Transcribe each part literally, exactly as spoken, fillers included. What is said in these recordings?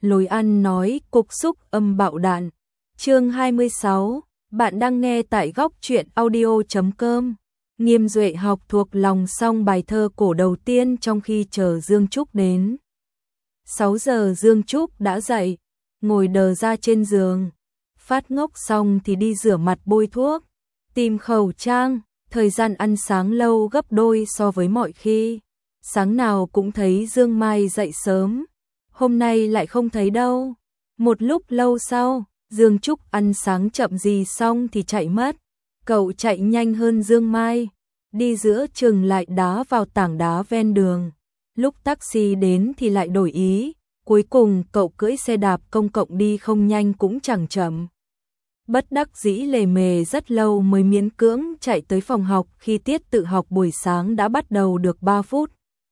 lối ăn nói cục xúc âm bạo đạn. Chương hai mươi sáu, bạn đang nghe tại góc truyện audio chấm com. Nghiêm Duệ học thuộc lòng xong bài thơ cổ đầu tiên trong khi chờ Dương Trúc đến. sáu giờ Dương Trúc đã dậy, ngồi đờ ra trên giường. Phát ngốc xong thì đi rửa mặt bôi thuốc, tìm khẩu trang, thời gian ăn sáng lâu gấp đôi so với mọi khi. Sáng nào cũng thấy Dương Mai dậy sớm, hôm nay lại không thấy đâu. Một lúc lâu sau, Dương Trúc ăn sáng chậm gì xong thì chạy mất. Cậu chạy nhanh hơn Dương Mai, đi giữa chừng lại đá vào tảng đá ven đường. Lúc taxi đến thì lại đổi ý, cuối cùng cậu cưỡi xe đạp công cộng đi không nhanh cũng chẳng chậm. Bất đắc dĩ lề mề rất lâu mới miễn cưỡng chạy tới phòng học khi tiết tự học buổi sáng đã bắt đầu được ba phút.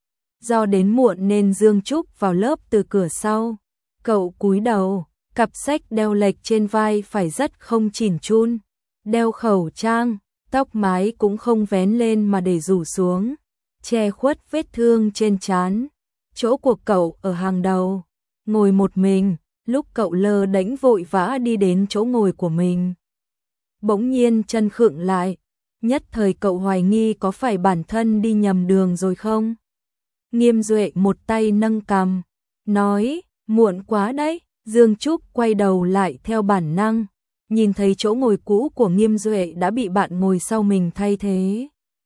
Do đến muộn nên Dương Trúc vào lớp từ cửa sau. Cậu cúi đầu, cặp sách đeo lệch trên vai phải rất không chỉn chun, đeo khẩu trang, tóc mái cũng không vén lên mà để rủ xuống, che khuất vết thương trên trán. Chỗ của cậu ở hàng đầu, ngồi một mình. Lúc cậu lơ đễnh vội vã đi đến chỗ ngồi của mình, bỗng nhiên chân khựng lại, nhất thời cậu hoài nghi có phải bản thân đi nhầm đường rồi không. Nghiêm Duệ một tay nâng cằm, nói, muộn quá đấy. Dương Trúc quay đầu lại theo bản năng, nhìn thấy chỗ ngồi cũ của Nghiêm Duệ đã bị bạn ngồi sau mình thay thế.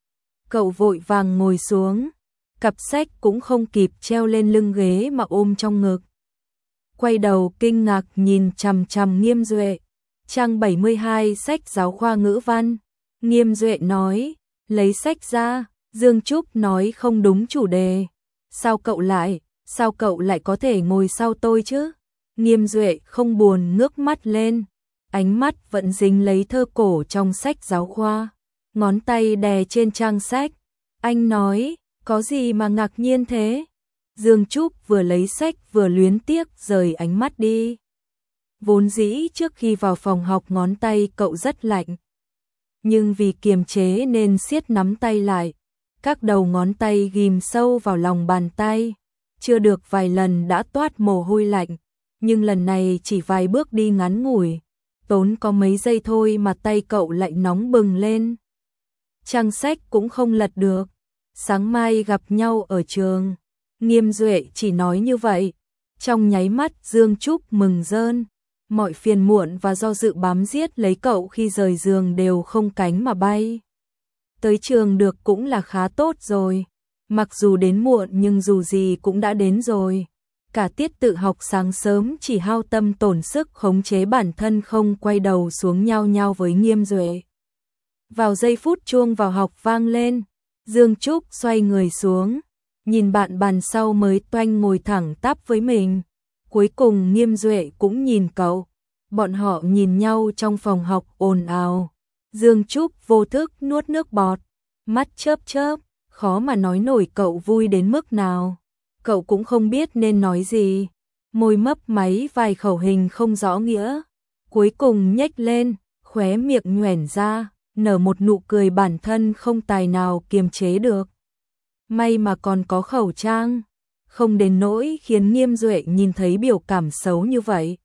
Cậu vội vàng ngồi xuống, cặp sách cũng không kịp treo lên lưng ghế mà ôm trong ngực. Quay đầu kinh ngạc nhìn chằm chằm Nghiêm Duệ. Trang bảy mươi hai sách giáo khoa ngữ văn. Nghiêm Duệ nói, lấy sách ra. Dương Trúc nói không đúng chủ đề. Sao cậu lại, sao cậu lại có thể ngồi sau tôi chứ? Nghiêm Duệ không buồn ngước mắt lên, ánh mắt vẫn dính lấy thơ cổ trong sách giáo khoa, ngón tay đè trên trang sách. Anh nói, có gì mà ngạc nhiên thế? Dương Trúc vừa lấy sách vừa luyến tiếc rời ánh mắt đi. Vốn dĩ trước khi vào phòng học ngón tay cậu rất lạnh, nhưng vì kiềm chế nên siết nắm tay lại. Các đầu ngón tay ghim sâu vào lòng bàn tay, chưa được vài lần đã toát mồ hôi lạnh, nhưng lần này chỉ vài bước đi ngắn ngủi, tốn có mấy giây thôi mà tay cậu lại nóng bừng lên. Trang sách cũng không lật được, sáng mai gặp nhau ở trường. Nghiêm Duệ chỉ nói như vậy. Trong nháy mắt Dương Trúc mừng rơn, mọi phiền muộn và do dự bám giết lấy cậu khi rời giường đều không cánh mà bay. Tới trường được cũng là khá tốt rồi, mặc dù đến muộn nhưng dù gì cũng đã đến rồi. Cả tiết tự học sáng sớm chỉ hao tâm tổn sức khống chế bản thân không quay đầu xuống nhao nhao với Nghiêm Duệ. Vào giây phút chuông vào học vang lên, Dương Trúc xoay người xuống, nhìn bạn bàn sau mới toanh ngồi thẳng tắp với mình. Cuối cùng Nghiêm Duệ cũng nhìn cậu. Bọn họ nhìn nhau trong phòng học ồn ào. Dương Trúc vô thức nuốt nước bọt, mắt chớp chớp, khó mà nói nổi cậu vui đến mức nào. Cậu cũng không biết nên nói gì, môi mấp máy vài khẩu hình không rõ nghĩa. Cuối cùng nhếch lên, khóe miệng nhoẻn ra, nở một nụ cười bản thân không tài nào kiềm chế được. May mà còn có khẩu trang, không đến nỗi khiến Nghiêm Duệ nhìn thấy biểu cảm xấu như vậy.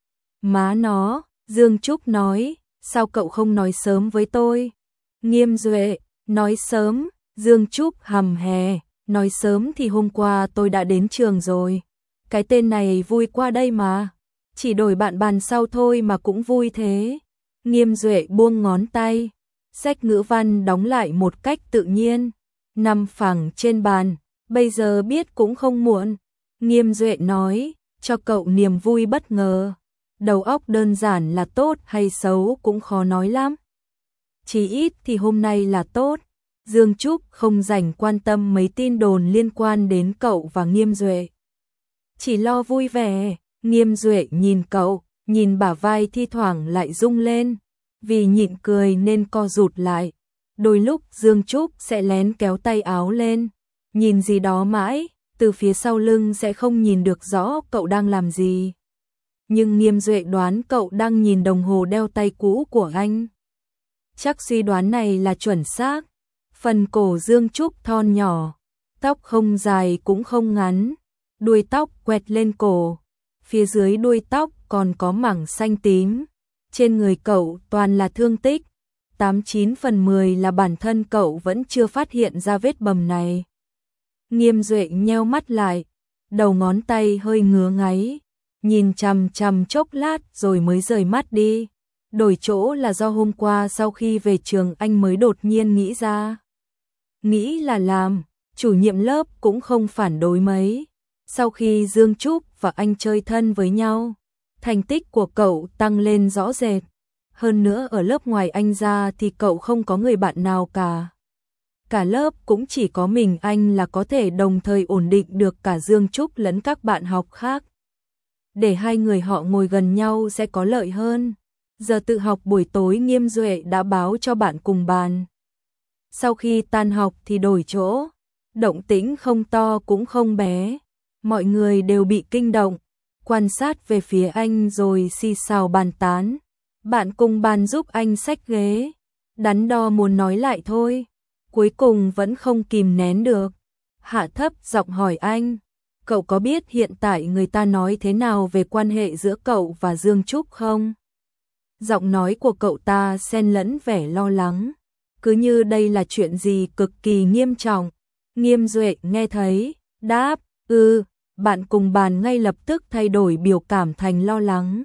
Má nó, Dương Trúc nói, sao cậu không nói sớm với tôi? Nghiêm Duệ, nói sớm. Dương Trúc hầm hè, nói sớm thì hôm qua tôi đã đến trường rồi. Cái tên này vui qua đây mà, chỉ đổi bạn bàn sau thôi mà cũng vui thế. Nghiêm Duệ buông ngón tay, sách ngữ văn đóng lại một cách tự nhiên, nằm phẳng trên bàn, bây giờ biết cũng không muộn. Nghiêm Duệ nói, cho cậu niềm vui bất ngờ. Đầu óc đơn giản là tốt hay xấu cũng khó nói lắm. Chỉ ít thì hôm nay là tốt. Dương Trúc không rảnh quan tâm mấy tin đồn liên quan đến cậu và Nghiêm Duệ, chỉ lo vui vẻ. Nghiêm Duệ nhìn cậu, nhìn bả vai thi thoảng lại rung lên, vì nhịn cười nên co rụt lại. Đôi lúc Dương Trúc sẽ lén kéo tay áo lên, nhìn gì đó mãi, từ phía sau lưng sẽ không nhìn được rõ cậu đang làm gì. Nhưng Nghiêm Duệ đoán cậu đang nhìn đồng hồ đeo tay cũ của anh. Chắc suy đoán này là chuẩn xác. Phần cổ Dương Trúc thon nhỏ, tóc không dài cũng không ngắn, đuôi tóc quẹt lên cổ, phía dưới đuôi tóc còn có mảng xanh tím. Trên người cậu toàn là thương tích, tám chín phần mười là bản thân cậu vẫn chưa phát hiện ra vết bầm này. Nghiêm Duệ nheo mắt lại, đầu ngón tay hơi ngứa ngáy, nhìn chằm chằm chốc lát rồi mới rời mắt đi. Đổi chỗ là do hôm qua sau khi về trường anh mới đột nhiên nghĩ ra. Nghĩ là làm, chủ nhiệm lớp cũng không phản đối mấy. Sau khi Dương Trúc và anh chơi thân với nhau, thành tích của cậu tăng lên rõ rệt. Hơn nữa ở lớp ngoài anh ra thì cậu không có người bạn nào cả. Cả lớp cũng chỉ có mình anh là có thể đồng thời ổn định được cả Dương Trúc lẫn các bạn học khác. Để hai người họ ngồi gần nhau sẽ có lợi hơn. Giờ tự học buổi tối Nghiêm Duệ đã báo cho bạn cùng bàn. Sau khi tan học thì đổi chỗ, động tĩnh không to cũng không bé. Mọi người đều bị kinh động, quan sát về phía anh rồi xì xào bàn tán. Bạn cùng bàn giúp anh xách ghế, đắn đo muốn nói lại thôi. Cuối cùng vẫn không kìm nén được, hạ thấp giọng hỏi anh, cậu có biết hiện tại người ta nói thế nào về quan hệ giữa cậu và Dương Trúc không? Giọng nói của cậu ta xen lẫn vẻ lo lắng, cứ như đây là chuyện gì cực kỳ nghiêm trọng. Nghiêm Duệ nghe thấy, đáp, ừ, bạn cùng bàn ngay lập tức thay đổi biểu cảm thành lo lắng.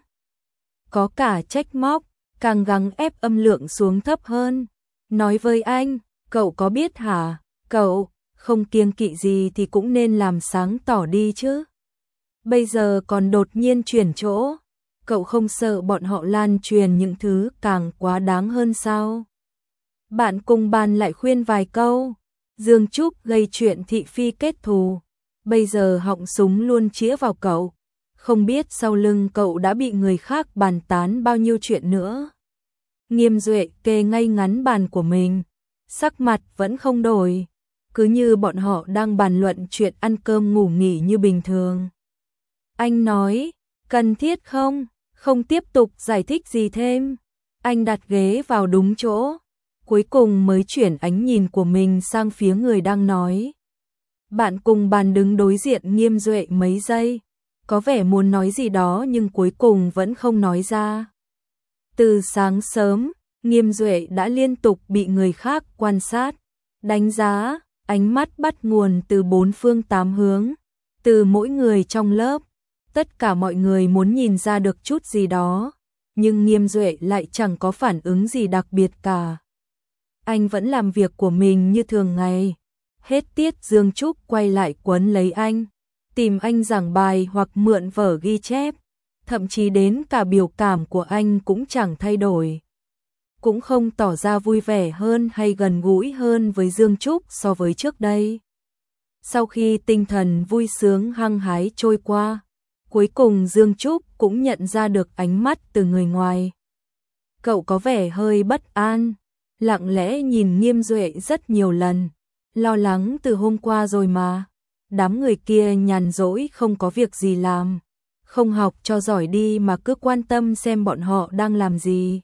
Có cả trách móc, càng gắng ép âm lượng xuống thấp hơn. Nói với anh, cậu có biết hả, cậu, không kiêng kỵ gì thì cũng nên làm sáng tỏ đi chứ. Bây giờ còn đột nhiên chuyển chỗ, cậu không sợ bọn họ lan truyền những thứ càng quá đáng hơn sao? Bạn cùng bàn lại khuyên vài câu, Dương Trúc gây chuyện thị phi kết thù, bây giờ họng súng luôn chĩa vào cậu, không biết sau lưng cậu đã bị người khác bàn tán bao nhiêu chuyện nữa. Nghiêm Duệ kê ngay ngắn bàn của mình, sắc mặt vẫn không đổi, cứ như bọn họ đang bàn luận chuyện ăn cơm ngủ nghỉ như bình thường. Anh nói, cần thiết không, không tiếp tục giải thích gì thêm. Anh đặt ghế vào đúng chỗ, cuối cùng mới chuyển ánh nhìn của mình sang phía người đang nói. Bạn cùng bàn đứng đối diện Nghiêm Duệ mấy giây, có vẻ muốn nói gì đó nhưng cuối cùng vẫn không nói ra. Từ sáng sớm, Nghiêm Duệ đã liên tục bị người khác quan sát, đánh giá, ánh mắt bắt nguồn từ bốn phương tám hướng, từ mỗi người trong lớp. Tất cả mọi người muốn nhìn ra được chút gì đó, nhưng Nghiêm Duệ lại chẳng có phản ứng gì đặc biệt cả. Anh vẫn làm việc của mình như thường ngày. Hết tiết Dương Trúc quay lại quấn lấy anh, tìm anh giảng bài hoặc mượn vở ghi chép, thậm chí đến cả biểu cảm của anh cũng chẳng thay đổi. Cũng không tỏ ra vui vẻ hơn hay gần gũi hơn với Dương Trúc so với trước đây. Sau khi tinh thần vui sướng hăng hái trôi qua, cuối cùng Dương Trúc cũng nhận ra được ánh mắt từ người ngoài. Cậu có vẻ hơi bất an, lặng lẽ nhìn Nghiêm Duệ rất nhiều lần, lo lắng từ hôm qua rồi mà. Đám người kia nhàn rỗi không có việc gì làm, không học cho giỏi đi mà cứ quan tâm xem bọn họ đang làm gì.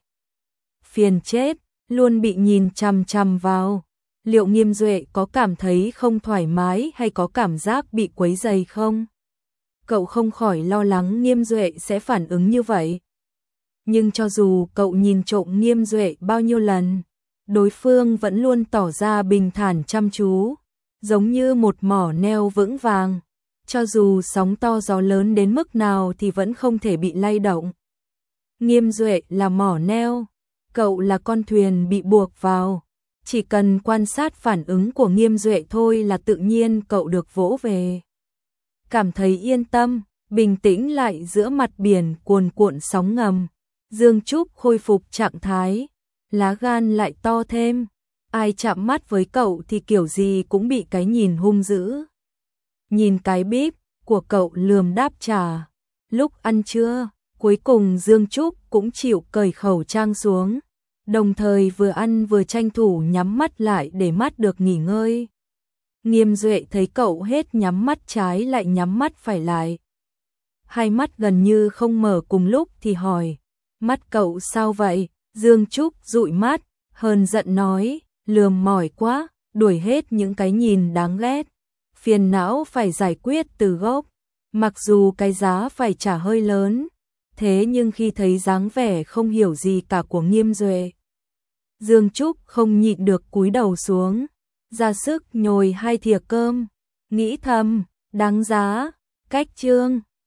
Phiền chết, luôn bị nhìn chằm chằm vào. Liệu Nghiêm Duệ có cảm thấy không thoải mái hay có cảm giác bị quấy rầy không? Cậu không khỏi lo lắng Nghiêm Duệ sẽ phản ứng như vậy. Nhưng cho dù cậu nhìn trộm Nghiêm Duệ bao nhiêu lần, đối phương vẫn luôn tỏ ra bình thản chăm chú, giống như một mỏ neo vững vàng. Cho dù sóng to gió lớn đến mức nào thì vẫn không thể bị lay động. Nghiêm Duệ là mỏ neo, cậu là con thuyền bị buộc vào. Chỉ cần quan sát phản ứng của Nghiêm Duệ thôi là tự nhiên cậu được vỗ về. Cảm thấy yên tâm, bình tĩnh lại giữa mặt biển cuồn cuộn sóng ngầm. Dương Trúc khôi phục trạng thái, lá gan lại to thêm. Ai chạm mắt với cậu thì kiểu gì cũng bị cái nhìn hung dữ. Nhìn cái bíp của cậu lườm đáp trả. Lúc ăn trưa, cuối cùng Dương Trúc cũng chịu cởi khẩu trang xuống, đồng thời vừa ăn vừa tranh thủ nhắm mắt lại để mắt được nghỉ ngơi. Nghiêm Duệ thấy cậu hết nhắm mắt trái lại nhắm mắt phải lại. Hai mắt gần như không mở cùng lúc thì hỏi, mắt cậu sao vậy? Dương Trúc dụi mắt, hờn giận nói, lườm mỏi quá, đuổi hết những cái nhìn đáng ghét. Phiền não phải giải quyết từ gốc. Mặc dù cái giá phải trả hơi lớn, thế nhưng khi thấy dáng vẻ không hiểu gì cả của Nghiêm Duệ, Dương Trúc không nhịn được cúi đầu xuống, ra sức nhồi hai thìa cơm, nghĩ thầm, đáng giá, cách chương